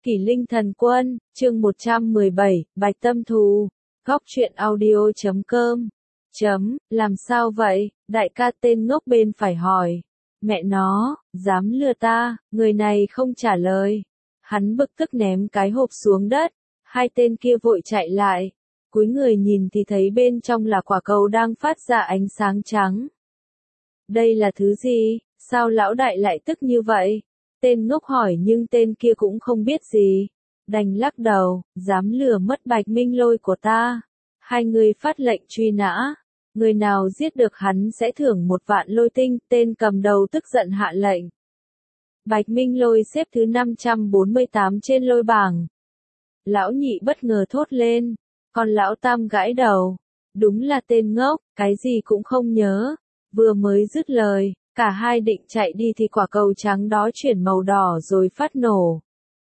Kỷ Linh Thần Quân, chương 117, Bạch Tâm Thù, góc truyện audio.com. Làm sao vậy? Đại ca tên ngốc bên phải hỏi. Mẹ nó, dám lừa ta, người này không trả lời. Hắn bực tức ném cái hộp xuống đất, hai tên kia vội chạy lại. Cúi người nhìn thì thấy bên trong là quả cầu đang phát ra ánh sáng trắng. Đây là thứ gì? Sao lão đại lại tức như vậy? Tên ngốc hỏi nhưng tên kia cũng không biết gì. Đành lắc đầu, dám lừa mất Bạch Minh Lôi của ta. Hai người phát lệnh truy nã. Người nào giết được hắn sẽ thưởng 1 vạn lôi tinh, tên cầm đầu tức giận hạ lệnh. Bạch Minh Lôi xếp thứ 548 trên lôi bảng. Lão nhị bất ngờ thốt lên, còn lão tam gãi đầu. Đúng là tên ngốc, cái gì cũng không nhớ. Vừa mới dứt lời, cả hai định chạy đi thì quả cầu trắng đó chuyển màu đỏ rồi phát nổ.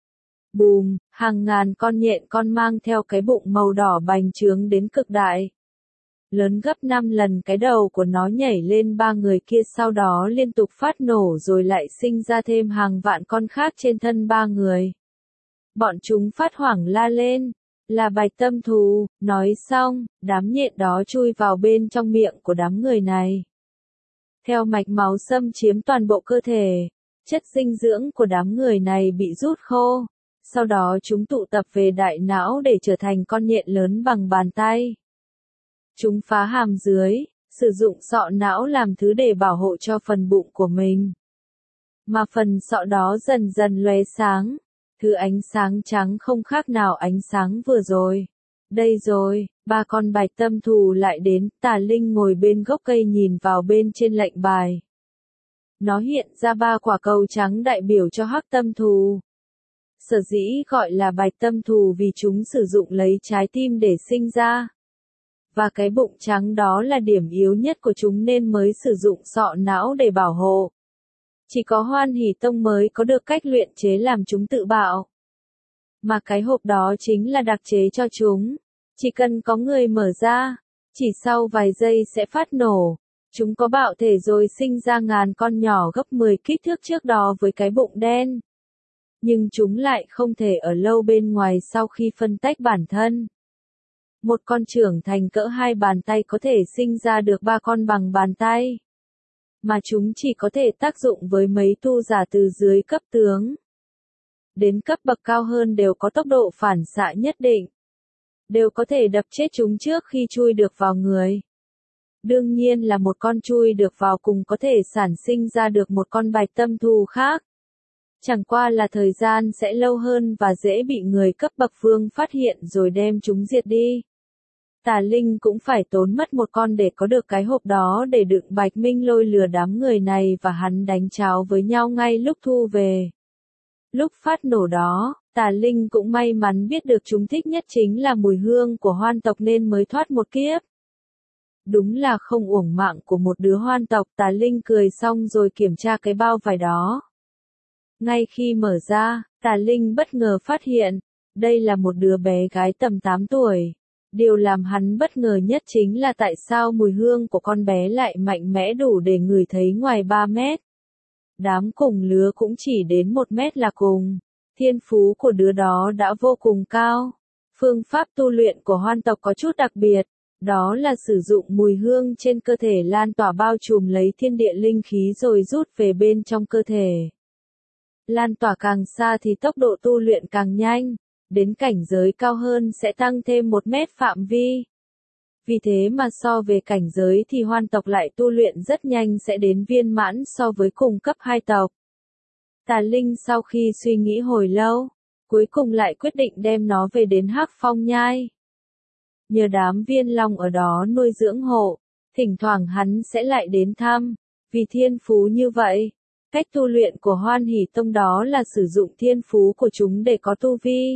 Bùm, hàng ngàn con nhện con mang theo cái bụng màu đỏ bành trướng đến cực đại. Lớn gấp 5 lần cái đầu của nó nhảy lên 3 người kia, sau đó liên tục phát nổ rồi lại sinh ra thêm hàng vạn con khác trên thân 3 người. Bọn chúng phát hoảng la lên, là Bạch Tâm Thù. Nói xong, đám nhện đó chui vào bên trong miệng của đám người này. Theo mạch máu xâm chiếm toàn bộ cơ thể, chất dinh dưỡng của đám người này bị rút khô. Sau đó chúng tụ tập về đại não để trở thành con nhện lớn bằng bàn tay. Chúng phá hàm dưới, sử dụng sọ não làm thứ để bảo hộ cho phần bụng của mình. Mà phần sọ đó dần dần lóe sáng, thứ ánh sáng trắng không khác nào ánh sáng vừa rồi. Đây rồi, 3 con Bạch Tâm Thù lại đến. Tà Linh ngồi bên gốc cây nhìn vào bên trên lệnh bài. Nó hiện ra 3 quả cầu trắng đại biểu cho Hắc Tâm Thù. Sở dĩ gọi là Bạch Tâm Thù vì chúng sử dụng lấy trái tim để sinh ra. Và cái bụng trắng đó là điểm yếu nhất của chúng nên mới sử dụng sọ não để bảo hộ. Chỉ có Hoan Hỷ Tông mới có được cách luyện chế làm chúng tự bạo. Mà cái hộp đó chính là đặc chế cho chúng. Chỉ cần có người mở ra, chỉ sau vài giây sẽ phát nổ. Chúng có bạo thể rồi sinh ra ngàn con nhỏ gấp 10 kích thước trước đó với cái bụng đen. Nhưng chúng lại không thể ở lâu bên ngoài sau khi phân tách bản thân. Một con trưởng thành cỡ 2 bàn tay có thể sinh ra được 3 con bằng bàn tay. Mà chúng chỉ có thể tác dụng với mấy tu giả từ dưới cấp tướng. Đến cấp bậc cao hơn đều có tốc độ phản xạ nhất định. Đều có thể đập chết chúng trước khi chui được vào người. Đương nhiên là một con chui được vào cùng có thể sản sinh ra được một con Bạch Tâm Thù khác. Chẳng qua là thời gian sẽ lâu hơn và dễ bị người cấp bậc vương phát hiện rồi đem chúng diệt đi. Tà Linh cũng phải tốn mất một con để có được cái hộp đó để đựng Bạch Minh Lôi lừa đám người này và hắn đánh cháo với nhau ngay lúc thu về. Lúc phát nổ đó, Tà Linh cũng may mắn biết được chúng thích nhất chính là mùi hương của hoan tộc nên mới thoát một kiếp. Đúng là không uổng mạng của một đứa hoan tộc. Tà Linh cười xong rồi kiểm tra cái bao vải đó. Ngay khi mở ra, Tà Linh bất ngờ phát hiện, đây là một đứa bé gái tầm 8 tuổi. Điều làm hắn bất ngờ nhất chính là tại sao mùi hương của con bé lại mạnh mẽ đủ để ngửi thấy ngoài 3 mét. Đám cùng lứa cũng chỉ đến 1 mét là cùng. Thiên phú của đứa đó đã vô cùng cao. Phương pháp tu luyện của hoan tộc có chút đặc biệt. Đó là sử dụng mùi hương trên cơ thể lan tỏa bao trùm lấy thiên địa linh khí rồi rút về bên trong cơ thể. Lan tỏa càng xa thì tốc độ tu luyện càng nhanh. Đến cảnh giới cao hơn sẽ tăng thêm 1 mét phạm vi. Vì thế mà so về cảnh giới thì hoan tộc lại tu luyện rất nhanh sẽ đến viên mãn so với cùng cấp 2 tộc. Tà Linh sau khi suy nghĩ hồi lâu, cuối cùng lại quyết định đem nó về đến Hắc Phong Nhai. Nhờ đám viên long ở đó nuôi dưỡng hộ, thỉnh thoảng hắn sẽ lại đến thăm. Vì thiên phú như vậy, cách tu luyện của Hoan Hỷ Tông đó là sử dụng thiên phú của chúng để có tu vi.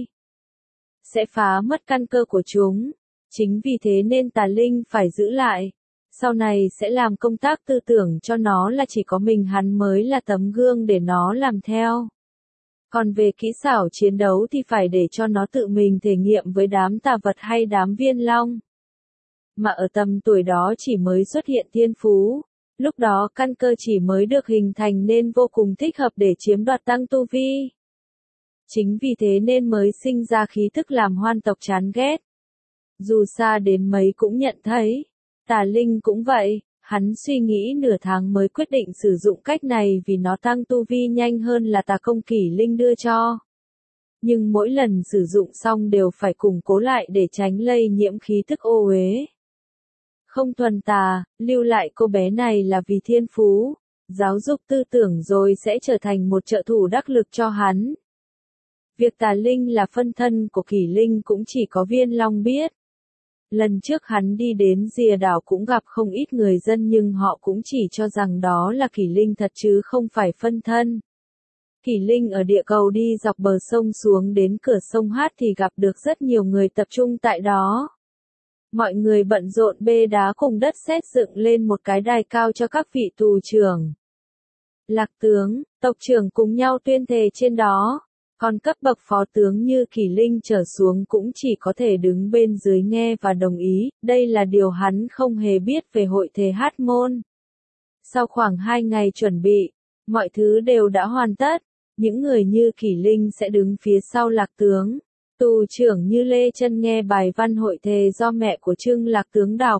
Sẽ phá mất căn cơ của chúng. Chính vì thế nên Tà Linh phải giữ lại. Sau này sẽ làm công tác tư tưởng cho nó là chỉ có mình hắn mới là tấm gương để nó làm theo. Còn về kỹ xảo chiến đấu thì phải để cho nó tự mình thể nghiệm với đám tà vật hay đám viên long. Mà ở tầm tuổi đó chỉ mới xuất hiện thiên phú. Lúc đó căn cơ chỉ mới được hình thành nên vô cùng thích hợp để chiếm đoạt tăng tu vi. Chính vì thế nên mới sinh ra khí thức làm hoan tộc chán ghét. Dù xa đến mấy cũng nhận thấy. Tà Linh cũng vậy, hắn suy nghĩ nửa tháng mới quyết định sử dụng cách này vì nó tăng tu vi nhanh hơn là tà công Kỷ Linh đưa cho. Nhưng mỗi lần sử dụng xong đều phải củng cố lại để tránh lây nhiễm khí thức ô uế. Không thuần tà, lưu lại cô bé này là vì thiên phú, giáo dục tư tưởng rồi sẽ trở thành một trợ thủ đắc lực cho hắn. Việc Tà Linh là phân thân của Kỷ Linh cũng chỉ có Viên Long biết. Lần trước hắn đi đến Rìa đảo cũng gặp không ít người dân nhưng họ cũng chỉ cho rằng đó là Kỷ Linh thật chứ không phải phân thân. Kỷ Linh ở địa cầu đi dọc bờ sông xuống đến cửa sông Hát thì gặp được rất nhiều người tập trung tại đó. Mọi người bận rộn bê đá cùng đất sét dựng lên một cái đài cao cho các vị tù trưởng. Lạc tướng, tộc trưởng cùng nhau tuyên thệ trên đó. Còn cấp bậc phó tướng như Kỷ Linh trở xuống cũng chỉ có thể đứng bên dưới nghe và đồng ý, đây là điều hắn không hề biết về hội thề Hát Môn. Sau khoảng 2 ngày chuẩn bị, mọi thứ đều đã hoàn tất, những người như Kỷ Linh sẽ đứng phía sau Lạc tướng. Tù trưởng như Lê Chân nghe bài văn hội thề do mẹ của Trưng Lạc tướng đọc.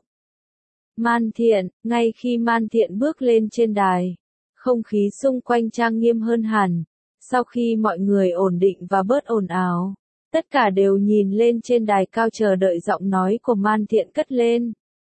Man Thiện, ngay khi Man Thiện bước lên trên đài, không khí xung quanh trang nghiêm hơn hẳn. Sau khi mọi người ổn định và bớt ồn ào, tất cả đều nhìn lên trên đài cao chờ đợi giọng nói của Man Thiện cất lên.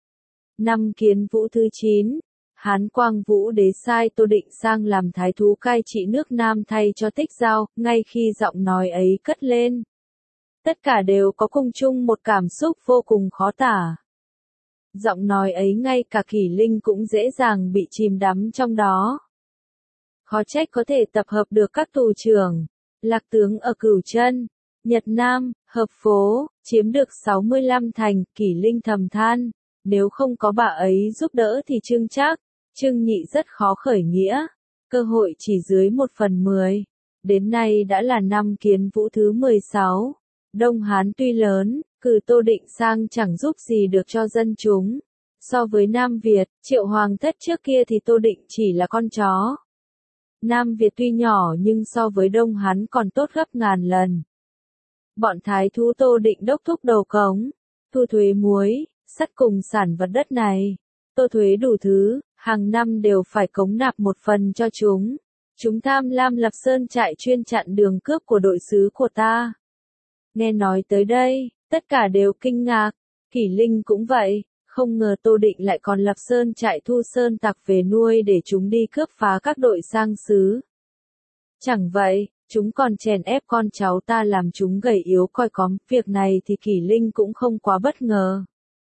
Năm Kiến Vũ thứ 9, Hán Quang Vũ đế sai Tô Định sang làm thái thú cai trị nước Nam thay cho Tích Giao, ngay khi giọng nói ấy cất lên. Tất cả đều có cùng chung một cảm xúc vô cùng khó tả. Giọng nói ấy ngay cả Kỷ Linh cũng dễ dàng bị chìm đắm trong đó. Khó trách có thể tập hợp được các tù trưởng, Lạc tướng ở Cửu Chân, Nhật Nam, Hợp Phố, chiếm được 65 thành, Kỷ Linh thầm than, nếu không có bà ấy giúp đỡ thì Trương Trác, Trương Nhị rất khó khởi nghĩa, cơ hội chỉ dưới 1/10. Đến nay đã là năm Kiến Vũ thứ 16, Đông Hán tuy lớn, cử Tô Định sang chẳng giúp gì được cho dân chúng. So với Nam Việt, Triệu Hoàng thất trước kia thì Tô Định chỉ là con chó. Nam Việt tuy nhỏ nhưng so với Đông Hán còn tốt gấp ngàn lần. Bọn thái thú Tô Định đốc thúc đầu cống, thu thuế muối, sắt cùng sản vật đất này, tô thuế đủ thứ, hàng năm đều phải cống nạp một phần cho chúng. Chúng tham lam lập sơn trại chuyên chặn đường cướp của đội sứ của ta. Nghe nói tới đây, tất cả đều kinh ngạc, Kỷ Linh cũng vậy. Không ngờ Tô Định lại còn lập sơn trại thu sơn tặc về nuôi để chúng đi cướp phá các đội sang xứ. Chẳng vậy, chúng còn chèn ép con cháu ta làm chúng gầy yếu coi cóm, việc này thì Kỷ Linh cũng không quá bất ngờ.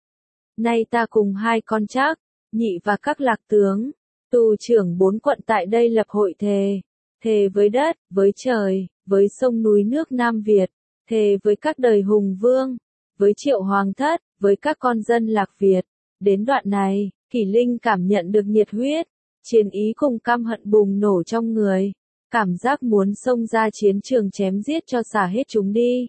Nay ta cùng 2 con Trác, Nhị và các Lạc tướng, tù trưởng 4 quận tại đây lập hội thề. Thề với đất, với trời, với sông núi nước Nam Việt, thề với các đời hùng vương, với Triệu Hoàng thất, với các con dân Lạc Việt. Đến đoạn này, Kỷ Linh cảm nhận được nhiệt huyết, chiến ý cùng căm hận bùng nổ trong người. Cảm giác muốn xông ra chiến trường chém giết cho xả hết chúng đi.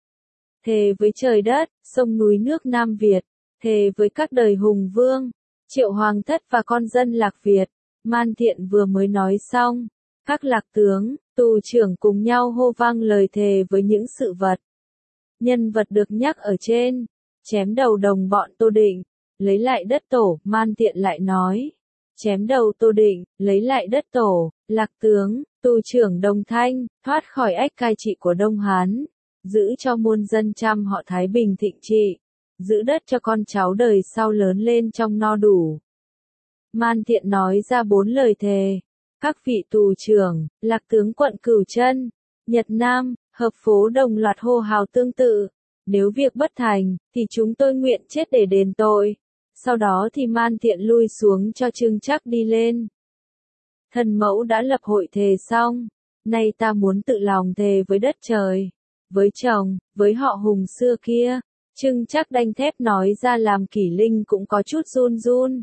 Thề với trời đất, sông núi nước Nam Việt, thề với các đời hùng vương, Triệu Hoàng thất và con dân Lạc Việt. Man Thiện vừa mới nói xong, các Lạc tướng, tù trưởng cùng nhau hô vang lời thề với những sự vật. Nhân vật được nhắc ở trên, chém đầu đồng bọn Tô Định, lấy lại đất tổ, Man Thiện lại nói. Chém đầu Tô Định, lấy lại đất tổ, Lạc tướng, tù trưởng Đồng Thanh, thoát khỏi ách cai trị của Đông Hán, giữ cho muôn dân trăm họ thái bình thịnh trị, giữ đất cho con cháu đời sau lớn lên trong no đủ. Man Thiện nói ra 4 lời thề. Các vị tù trưởng, Lạc tướng quận Cửu Chân, Nhật Nam, Hợp Phố đồng loạt hô hào tương tự. Nếu việc bất thành, thì chúng tôi nguyện chết để đền tội. Sau đó thì Man Thiện lui xuống cho Trương Trác đi lên. Thần mẫu đã lập hội thề xong, nay ta muốn tự lòng thề với đất trời, với chồng, với họ Hùng xưa kia. Trương Trác đanh thép nói ra làm Kỷ Linh cũng có chút run run.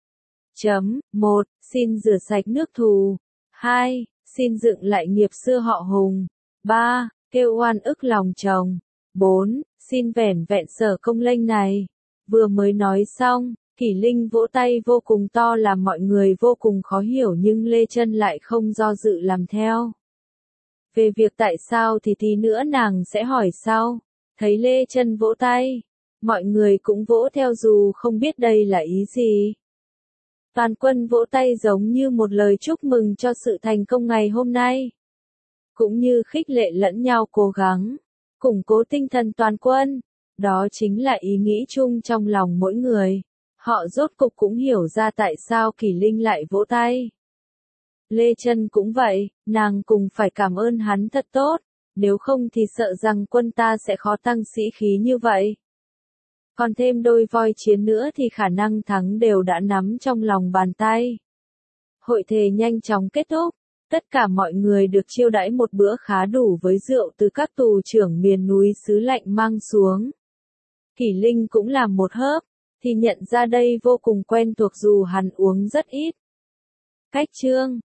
1. Xin rửa sạch nước thù. 2. Xin dựng lại nghiệp xưa họ Hùng. 3. Kêu oan ức lòng chồng. 4. Xin vẻn vẹn sở công lênh này. Vừa mới nói xong, Kỷ Linh vỗ tay vô cùng to làm mọi người vô cùng khó hiểu nhưng Lê Chân lại không do dự làm theo. Về việc tại sao thì tí nữa nàng sẽ hỏi sau. Thấy Lê Chân vỗ tay, mọi người cũng vỗ theo dù không biết đây là ý gì. Toàn quân vỗ tay giống như một lời chúc mừng cho sự thành công ngày hôm nay. Cũng như khích lệ lẫn nhau cố gắng, củng cố tinh thần toàn quân. Đó chính là ý nghĩ chung trong lòng mỗi người. Họ rốt cục cũng hiểu ra tại sao Kỷ Linh lại vỗ tay. Lê Chân cũng vậy, nàng cùng phải cảm ơn hắn thật tốt, nếu không thì sợ rằng quân ta sẽ khó tăng sĩ khí như vậy. Còn thêm đôi voi chiến nữa thì khả năng thắng đều đã nắm trong lòng bàn tay. Hội thề nhanh chóng kết thúc, tất cả mọi người được chiêu đãi một bữa khá đủ với rượu từ các tù trưởng miền núi xứ lạnh mang xuống. Kỷ Linh cũng làm một hớp, thì nhận ra đây vô cùng quen thuộc dù hắn uống rất ít. Cách chương